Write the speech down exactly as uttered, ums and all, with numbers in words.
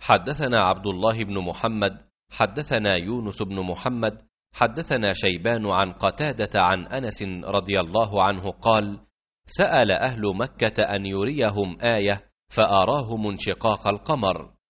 حدثنا عبد الله بن محمد حدثنا يونس بن محمد حدثنا شيبان عن قتادة عن أنس رضي الله عنه قال: سأل أهل مكة أن يريهم آية فأراهم انشقاق القمر،